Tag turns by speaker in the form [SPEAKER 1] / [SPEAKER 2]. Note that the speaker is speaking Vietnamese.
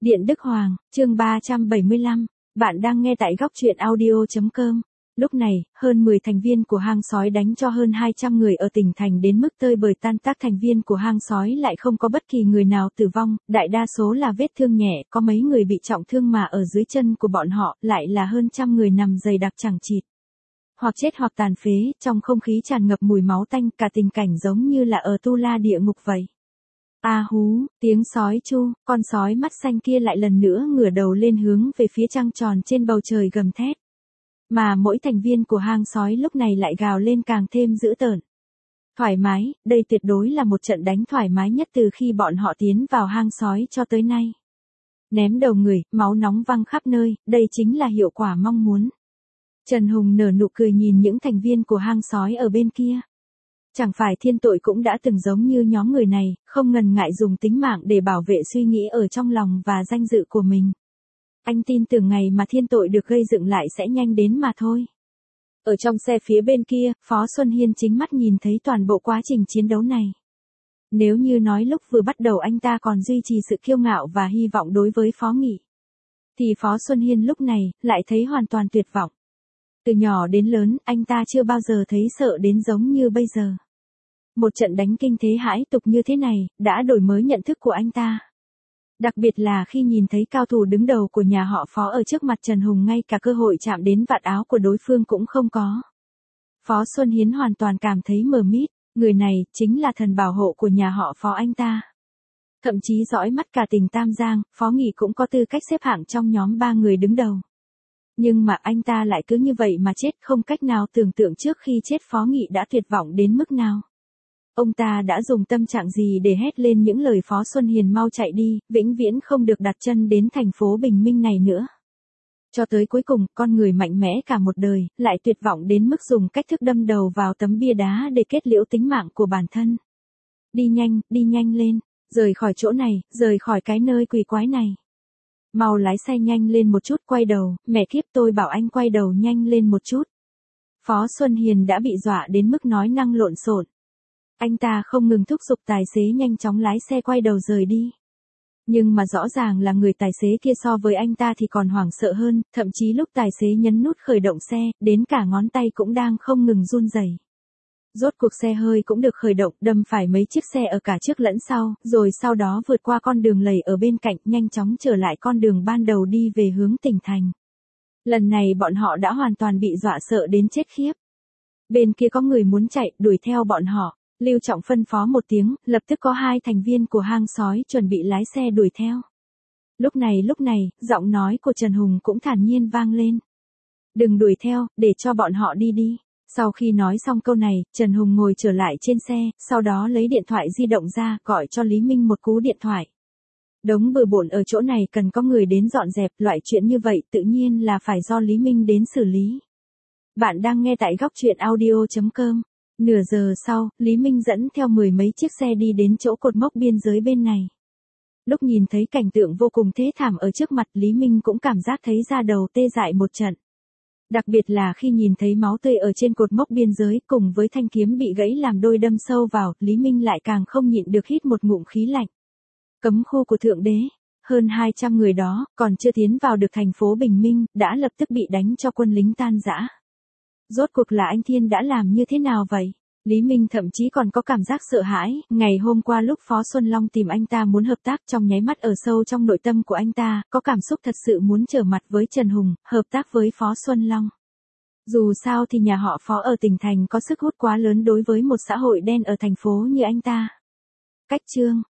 [SPEAKER 1] Điện Đức Hoàng, chương 375, bạn đang nghe tại góc truyện audio.com. Lúc này, hơn 10 thành viên của hang sói đánh cho hơn 200 người ở tỉnh thành đến mức tơi bời tan tác. Thành viên của hang sói lại không có bất kỳ người nào tử vong, đại đa số là vết thương nhẹ, có mấy người bị trọng thương mà ở dưới chân của bọn họ lại là hơn trăm người nằm dày đặc chẳng chịt. Hoặc chết hoặc tàn phế, trong không khí tràn ngập mùi máu tanh, cả tình cảnh giống như là ở tu la địa ngục vậy. A hú, tiếng sói chu, con sói mắt xanh kia lại lần nữa ngửa đầu lên hướng về phía trăng tròn trên bầu trời gầm thét. Mà mỗi thành viên của hang sói lúc này lại gào lên càng thêm dữ tợn. Thoải mái, đây tuyệt đối là một trận đánh thoải mái nhất từ khi bọn họ tiến vào hang sói cho tới nay. Ném đầu người, máu nóng văng khắp nơi, đây chính là hiệu quả mong muốn. Trần Hùng nở nụ cười nhìn những thành viên của hang sói ở bên kia. Chẳng phải thiên tội cũng đã từng giống như nhóm người này, không ngần ngại dùng tính mạng để bảo vệ suy nghĩ ở trong lòng và danh dự của mình. Anh tin tưởng ngày mà thiên tội được gây dựng lại sẽ nhanh đến mà thôi. Ở trong xe phía bên kia, Phó Xuân Hiên chính mắt nhìn thấy toàn bộ quá trình chiến đấu này. Nếu như nói lúc vừa bắt đầu anh ta còn duy trì sự kiêu ngạo và hy vọng đối với Phó Nghị, thì Phó Xuân Hiên lúc này lại thấy hoàn toàn tuyệt vọng. Từ nhỏ đến lớn, anh ta chưa bao giờ thấy sợ đến giống như bây giờ. Một trận đánh kinh thế hãi tục như thế này, đã đổi mới nhận thức của anh ta. Đặc biệt là khi nhìn thấy cao thủ đứng đầu của nhà họ Phó ở trước mặt Trần Hùng, ngay cả cơ hội chạm đến vạt áo của đối phương cũng không có. Phó Xuân Hiến hoàn toàn cảm thấy mờ mịt, người này chính là thần bảo hộ của nhà họ Phó anh ta. Thậm chí dõi mắt cả tỉnh Tam Giang, Phó Nghị cũng có tư cách xếp hạng trong nhóm 3 người đứng đầu. Nhưng mà anh ta lại cứ như vậy mà chết, không cách nào tưởng tượng trước khi chết Phó Nghị đã tuyệt vọng đến mức nào. Ông ta đã dùng tâm trạng gì để hét lên những lời Phó Xuân Hiền mau chạy đi, vĩnh viễn không được đặt chân đến thành phố Bình Minh này nữa. Cho tới cuối cùng, con người mạnh mẽ cả một đời, lại tuyệt vọng đến mức dùng cách thức đâm đầu vào tấm bia đá để kết liễu tính mạng của bản thân. Đi nhanh lên, rời khỏi chỗ này, rời khỏi cái nơi quỷ quái này. Mau lái xe nhanh lên một chút, quay đầu, mẹ kiếp tôi bảo anh quay đầu nhanh lên một chút. Phó Xuân Hiền đã bị dọa đến mức nói năng lộn xộn. Anh ta không ngừng thúc giục tài xế nhanh chóng lái xe quay đầu rời đi. Nhưng mà rõ ràng là người tài xế kia so với anh ta thì còn hoảng sợ hơn, thậm chí lúc tài xế nhấn nút khởi động xe, đến cả ngón tay cũng đang không ngừng run rẩy. Rốt cuộc xe hơi cũng được khởi động, đâm phải mấy chiếc xe ở cả trước lẫn sau, rồi sau đó vượt qua con đường lầy ở bên cạnh, nhanh chóng trở lại con đường ban đầu đi về hướng tỉnh thành. Lần này bọn họ đã hoàn toàn bị dọa sợ đến chết khiếp. Bên kia có người muốn chạy, đuổi theo bọn họ. Lưu Trọng phân phó một tiếng, lập tức có 2 thành viên của hang sói chuẩn bị lái xe đuổi theo. Lúc này, giọng nói của Trần Hùng cũng thản nhiên vang lên. Đừng đuổi theo, để cho bọn họ đi. Sau khi nói xong câu này, Trần Hùng ngồi trở lại trên xe, sau đó lấy điện thoại di động ra, gọi cho Lý Minh một cú điện thoại. Đống bừa bộn ở chỗ này cần có người đến dọn dẹp, loại chuyện như vậy tự nhiên là phải do Lý Minh đến xử lý. Bạn đang nghe tại góc truyện audio.com. Nửa giờ sau, Lý Minh dẫn theo 10 mấy chiếc xe đi đến chỗ cột mốc biên giới bên này. Lúc nhìn thấy cảnh tượng vô cùng thê thảm ở trước mặt, Lý Minh cũng cảm giác thấy da đầu tê dại một trận. Đặc biệt là khi nhìn thấy máu tươi ở trên cột mốc biên giới cùng với thanh kiếm bị gãy làm đôi đâm sâu vào, Lý Minh lại càng không nhịn được hít một ngụm khí lạnh. Cấm khu của Thượng Đế, hơn 200 người đó, còn chưa tiến vào được thành phố Bình Minh, đã lập tức bị đánh cho quân lính tan rã. Rốt cuộc là anh Thiên đã làm như thế nào vậy? Lý Minh thậm chí còn có cảm giác sợ hãi, ngày hôm qua lúc Phó Xuân Long tìm anh ta muốn hợp tác, trong nháy mắt ở sâu trong nội tâm của anh ta, có cảm xúc thật sự muốn trở mặt với Trần Hùng, hợp tác với Phó Xuân Long. Dù sao thì nhà họ Phó ở tỉnh thành có sức hút quá lớn đối với một xã hội đen ở thành phố như anh ta. Cách chương